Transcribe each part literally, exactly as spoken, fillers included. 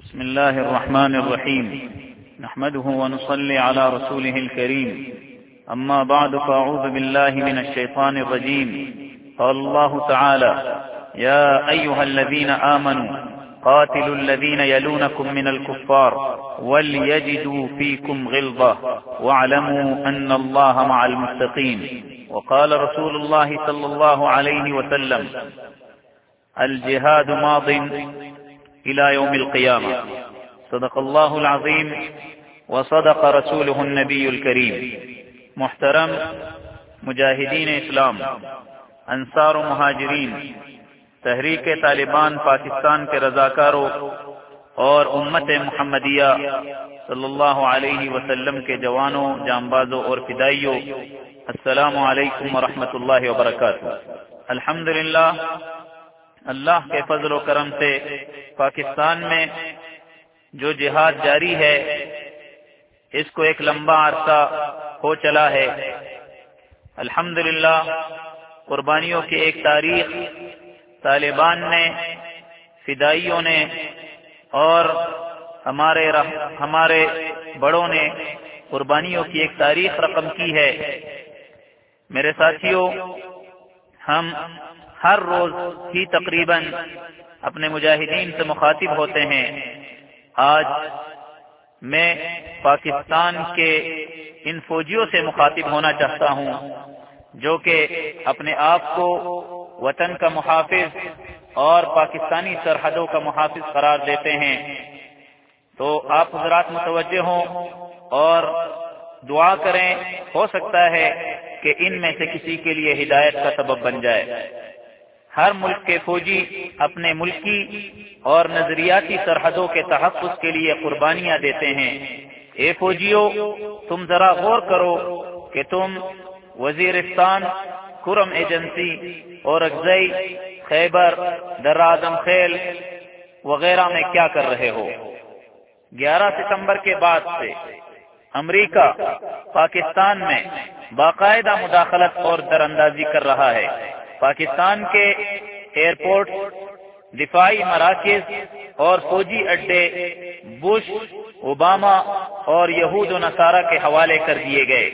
بسم الله الرحمن الرحيم. نحمده ونصلي على رسوله الكريم. أما بعد فأعوذ بالله من الشيطان الرجيم. قال الله تعالى: يا أيها الذين آمنوا قاتلوا الذين يلونكم من الكفار وليجدوا فيكم غلظة واعلموا أن الله مع المتقين. وقال رسول الله صلى الله عليه وسلم: الجهاد ماض إلى يوم القيامة. صدق الله العظيم وصدق رسوله النبي الكريم. محترم مجاہدین اسلام، انصار و مہاجرین، تحریک طالبان پاکستان کے رضاکاروں اور امت محمدیہ صلی اللہ علیہ وسلم کے جوانوں، جانبازوں اور فدائیوں، السلام علیکم ورحمۃ اللہ وبرکاتہ۔ الحمدللہ، اللہ کے فضل و کرم سے پاکستان میں جو جہاد جاری ہے اس کو ایک لمبا عرصہ ہو چلا ہے۔ الحمدللہ، قربانیوں کی ایک تاریخ طالبان نے، فدائیوں نے اور ہمارے ہمارے بڑوں نے قربانیوں کی ایک تاریخ رقم کی ہے۔ میرے ساتھیوں، ہم ہر روز ہی تقریباً اپنے مجاہدین سے مخاطب ہوتے ہیں۔ آج میں پاکستان کے ان فوجیوں سے مخاطب ہونا چاہتا ہوں جو کہ اپنے آپ کو وطن کا محافظ اور پاکستانی سرحدوں کا محافظ قرار دیتے ہیں۔ تو آپ حضرات متوجہ ہوں اور دعا کریں، ہو سکتا ہے کہ ان میں سے کسی کے لیے ہدایت کا سبب بن جائے۔ ہر ملک کے فوجی اپنے ملکی اور نظریاتی سرحدوں کے تحفظ کے لیے قربانیاں دیتے ہیں۔ اے فوجیوں، تم ذرا غور کرو کہ تم وزیرستان، کرم ایجنسی اور اکزئی، خیبر، در اعظم خیل وغیرہ میں کیا کر رہے ہو۔ گیارہ ستمبر کے بعد سے امریکہ پاکستان میں باقاعدہ مداخلت اور دراندازی کر رہا ہے۔ پاکستان کے ایئرپورٹ، دفاعی مراکز اور فوجی اڈے بش، اوباما اور یہود و نصارہ کے حوالے کر دیے گئے۔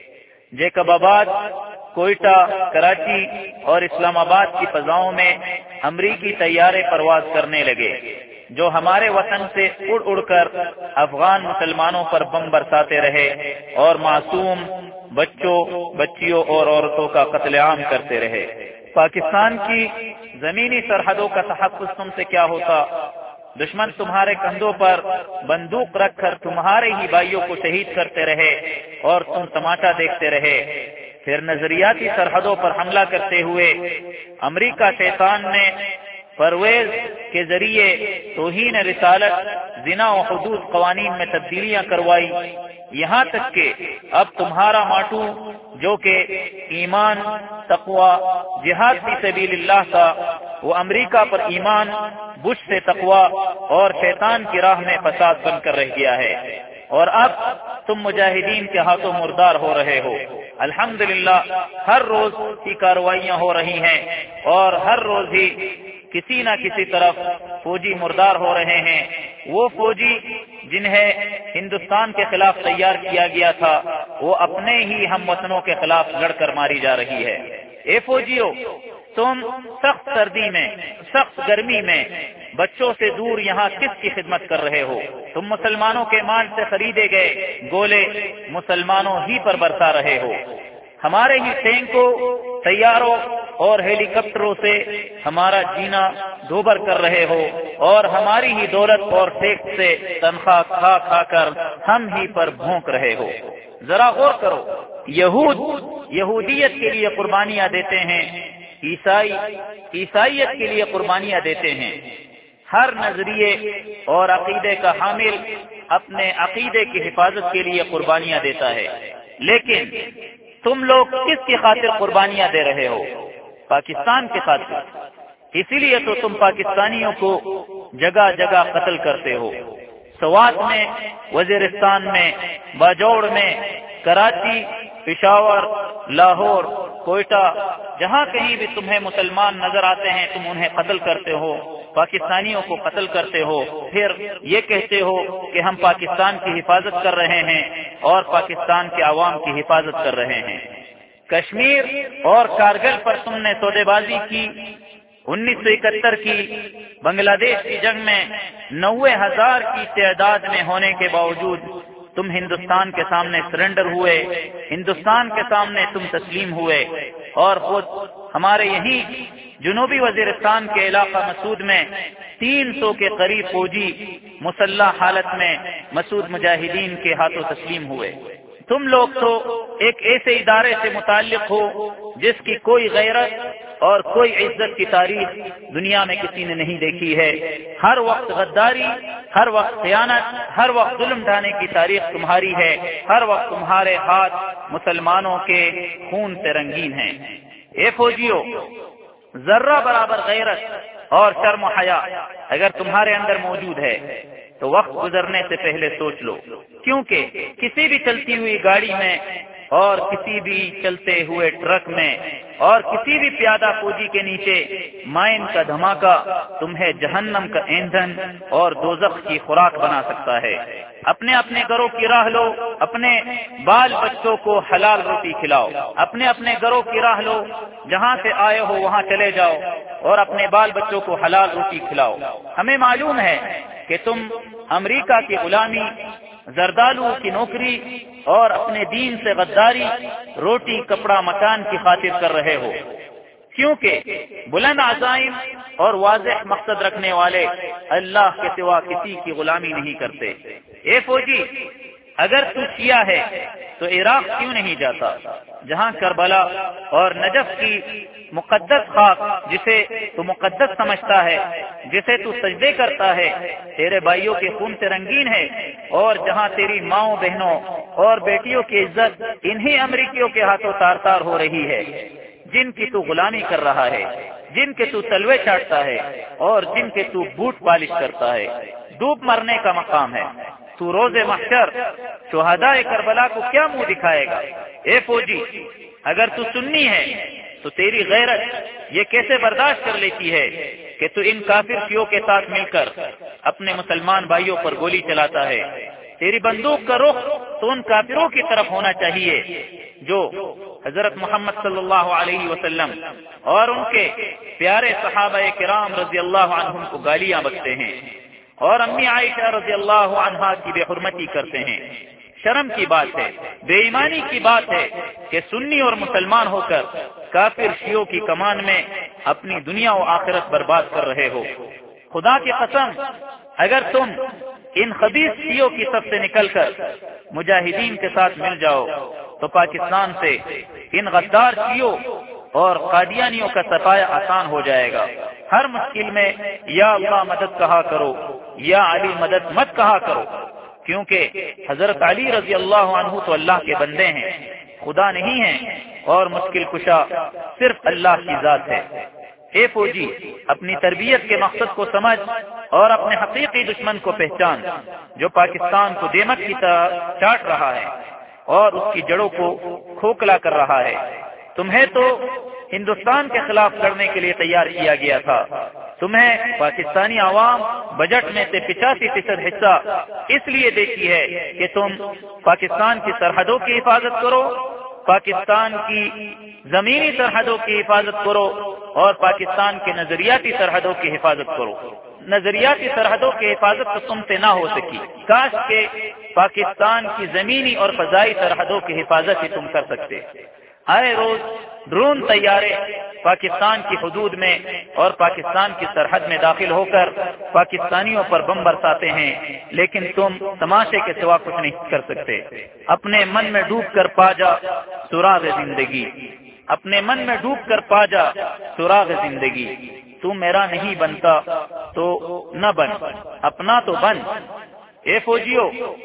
جیکب آباد، کوئٹہ، کراچی اور اسلام آباد کی فضاؤں میں امریکی طیارے پرواز کرنے لگے جو ہمارے وطن سے اڑ اڑ کر افغان مسلمانوں پر بم برساتے رہے اور معصوم بچوں، بچیوں اور عورتوں کا قتل عام کرتے رہے۔ پاکستان کی زمینی سرحدوں کا تحفظ تم سے کیا ہوتا؟ دشمن تمہارے کندھوں پر بندوق رکھ کر تمہارے ہی بھائیوں کو شہید کرتے رہے اور تم تماشا دیکھتے رہے۔ پھر نظریاتی سرحدوں پر حملہ کرتے ہوئے امریکہ شیطان نے پرویز کے ذریعے توہین رسالت، زنا و حدود قوانین میں تبدیلیاں کروائی، یہاں تک کہ اب تمہارا ماٹو جو کہ ایمان، تقوی، جہاد فی سبیل اللہ تھا، وہ امریکہ پر ایمان، بش سے تقوی اور شیطان کی راہ میں فساد بن کر رہ گیا ہے، اور اب تم مجاہدین کے ہاتھوں مردار ہو رہے ہو۔ الحمدللہ، ہر روز کی کارروائیاں ہو رہی ہیں اور ہر روز ہی کسی نہ کسی طرف فوجی مردار ہو رہے ہیں۔ وہ فوجی جنہیں ہندوستان کے خلاف تیار کیا گیا تھا، وہ اپنے ہی ہم وطنوں کے خلاف لڑ کر ماری جا رہی ہے۔ اے فوجیوں، تم سخت سردی میں، سخت گرمی میں بچوں سے دور یہاں کس کی خدمت کر رہے ہو؟ تم مسلمانوں کے مال سے خریدے گئے گولے مسلمانوں ہی پر برسا رہے ہو۔ ہمارے ہی ٹینکوں، طیاروں اور ہیلی کاپٹروں سے ہمارا جینا دوبر کر رہے ہو اور ہماری ہی دولت اور ٹیکس سے تنخواہ کھا کھا کر ہم ہی پر بھونک رہے ہو۔ ذرا غور کرو، یہود یہودیت کے لیے قربانیاں دیتے ہیں، عیسائی عیسائیت کے لیے قربانیاں دیتے ہیں۔ ہر نظریے اور عقیدے کا حامل اپنے عقیدے کی حفاظت کے لیے قربانیاں دیتا ہے، لیکن تم لوگ کس کی خاطر قربانیاں دے رہے ہو؟ پاکستان کی خاطر۔ اسی لیے تو تم پاکستانیوں کو جگہ جگہ قتل کرتے ہو۔ سوات میں، وزیرستان میں، باجوڑ میں، کراچی پشاور، لاہور، کوئٹہ، جہاں کہیں بھی تمہیں مسلمان نظر آتے ہیں تم انہیں قتل کرتے ہو، پاکستانیوں کو قتل کرتے ہو، پھر یہ کہتے ہو کہ ہم پاکستان کی حفاظت کر رہے ہیں اور پاکستان کے عوام کی حفاظت کر رہے ہیں۔ کشمیر اور کارگل پر تم نے سودے بازی کی۔ انیس سو اکہتر کی بنگلہ دیش کی جنگ میں نوے ہزار کی تعداد میں ہونے کے باوجود تم ہندوستان کے سامنے سرنڈر ہوئے، ہندوستان کے سامنے تم تسلیم ہوئے، اور خود ہمارے یہیں جنوبی وزیرستان کے علاقہ مسعود میں تین سو کے قریب فوجی مسلح حالت میں مسعود مجاہدین کے ہاتھوں تسلیم ہوئے۔ تم لوگ تو ایک ایسے ادارے سے متعلق ہو جس کی کوئی غیرت اور کوئی عزت کی تاریخ دنیا میں کسی نے نہیں دیکھی ہے۔ ہر وقت غداری، ہر وقت خیانت، ہر وقت ظلم ڈھانے کی تاریخ تمہاری ہے۔ ہر وقت تمہارے ہاتھ مسلمانوں کے خون سے رنگین ہیں۔ اے فوجیوں، ذرہ برابر غیرت اور شرم و حیا اگر تمہارے اندر موجود ہے تو وقت گزرنے سے پہلے سوچ لو، کیونکہ کسی بھی چلتی ہوئی گاڑی میں اور کسی بھی چلتے ہوئے ٹرک میں اور کسی بھی پیادہ فوجی کے نیچے مائن کا دھماکہ تمہیں جہنم کا ایندھن اور دوزخ کی خوراک بنا سکتا ہے۔ اپنے اپنے گھروں کی راہ لو، اپنے بال بچوں کو حلال روٹی کھلاؤ، اپنے اپنے گھروں کی راہ لو، جہاں سے آئے ہو وہاں چلے جاؤ اور اپنے بال بچوں کو حلال روٹی کھلاؤ۔ ہمیں معلوم ہے کہ تم امریکہ کی غلامی، زردالو کی نوکری اور اپنے دین سے غداری روٹی کپڑا مکان کی خاطر کر رہے ہو، کیونکہ بلند عزائم اور واضح مقصد رکھنے والے اللہ کے سوا کسی کی غلامی نہیں کرتے۔ اے فوجی، اگر تو شیعہ ہے تو عراق کیوں نہیں جاتا، جہاں کربلا اور نجف کی مقدس خاک جسے تو مقدس سمجھتا ہے، جسے تو سجدے کرتا ہے، تیرے بھائیوں کے خون سے رنگین ہے، اور جہاں تیری ماؤں بہنوں اور بیٹیوں کی عزت انہی امریکیوں کے ہاتھوں تار تار ہو رہی ہے، جن کی تو غلامی کر رہا ہے، جن کے تو تلوے چاٹتا ہے اور جن کے تو بوٹ پالش کرتا ہے۔ ڈوب مرنے کا مقام ہے۔ تو روز محشر شہداء کربلا کو کیا منہ دکھائے گا؟ اے فوجی، اگر تو سنی ہے تو تیری غیرت یہ کیسے برداشت کر لیتی ہے کہ تو ان کافر شیعوں کے ساتھ مل کر اپنے مسلمان بھائیوں پر گولی چلاتا ہے؟ تیری بندوق کا رخ تو ان کافروں کی طرف ہونا چاہیے جو حضرت محمد صلی اللہ علیہ وسلم اور ان کے پیارے صحابہ کرام رضی اللہ عنہم کو گالیاں بکتے ہیں اور امی عائشہ رضی اللہ عنہا کی بے حرمتی کرتے ہیں۔ شرم کی بات ہے، بے ایمانی کی بات ہے کہ سنی اور مسلمان ہو کر کافر شیعوں کی کمان میں اپنی دنیا و آخرت برباد کر رہے ہو۔ خدا کی قسم، اگر تم ان خبیث شیعوں کی صف سے نکل کر مجاہدین کے ساتھ مل جاؤ تو پاکستان سے ان غدار شیعوں اور قادیانیوں کا صفایا آسان ہو جائے گا۔ ہر مشکل میں یا اللہ مدد کہا کرو، یا علی مدد مت کہا کرو، کیونکہ حضرت علی رضی اللہ عنہ تو اللہ کے بندے ہیں، خدا نہیں ہیں، اور مشکل کشا صرف اللہ کی ذات ہے۔ اے فوجی، اپنی تربیت کے مقصد کو سمجھ اور اپنے حقیقی دشمن کو پہچان، جو پاکستان کو دیمک کی طرح چاٹ رہا ہے اور اس کی جڑوں کو کھوکھلا کر رہا ہے۔ تمہیں تو ہندوستان کے خلاف لڑنے کے لیے تیار کیا گیا تھا۔ تمہیں پاکستانی عوام بجٹ میں سے پچاسی فیصد حصہ اس لیے دیتی ہے کہ تم پاکستان کی سرحدوں کی حفاظت کرو، پاکستان کی زمینی سرحدوں کی حفاظت کرو اور پاکستان کے نظریاتی سرحدوں کی حفاظت کرو۔ نظریاتی سرحدوں کی حفاظت تو تم سے نہ ہو سکی، کاش کہ پاکستان کی زمینی اور فضائی سرحدوں کی حفاظت ہی تم کر سکتے۔ آئے روز ڈرون طیارے پاکستان کی حدود میں اور پاکستان کی سرحد میں داخل ہو کر پاکستانیوں پر بم برساتے ہیں، لیکن تم تماشے کے سوا کچھ نہیں کر سکتے۔ اپنے من میں ڈوب کر پا جا سراغ زندگی، اپنے من میں ڈوب کر پا جا سراغ زندگی۔ تو میرا نہیں بنتا تو نہ بن، اپنا تو بن۔ اے فوجیوں،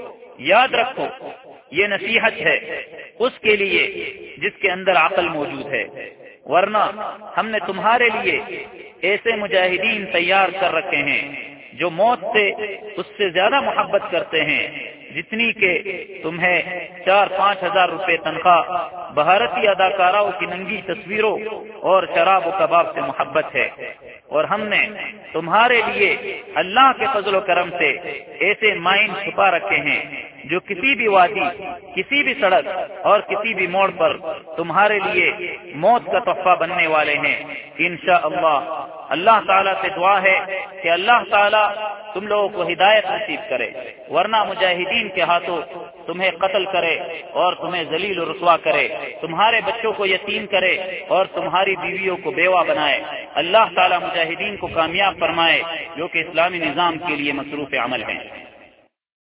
یاد رکھو، یہ نصیحت ہے اس کے لیے جس کے اندر عقل موجود ہے، ورنہ ہم نے تمہارے لیے ایسے مجاہدین تیار کر رکھے ہیں جو موت سے اس سے زیادہ محبت کرتے ہیں جتنی کہ تمہیں چار پانچ ہزار روپے تنخواہ بھارتی اداکاراؤں کی ننگی تصویروں اور شراب و کباب سے محبت ہے، اور ہم نے تمہارے لیے اللہ کے فضل و کرم سے ایسے مائن چھپا رکھے ہیں جو کسی بھی وادی، کسی بھی سڑک اور کسی بھی موڑ پر تمہارے لیے موت کا تحفہ بننے والے ہیں انشاءاللہ۔ اللہ تعالیٰ سے دعا ہے کہ اللہ تعالیٰ تم لوگوں کو ہدایت نصیب کرے، ورنہ مجاہدین کے ہاتھوں تمہیں قتل کرے اور تمہیں ذلیل و رسوا کرے، تمہارے بچوں کو یتیم کرے اور تمہاری بیویوں کو بیوہ بنائے۔ اللہ تعالیٰ مجاہدین کو کامیاب فرمائے جو کہ اسلامی نظام کے لیے مصروف عمل ہیں۔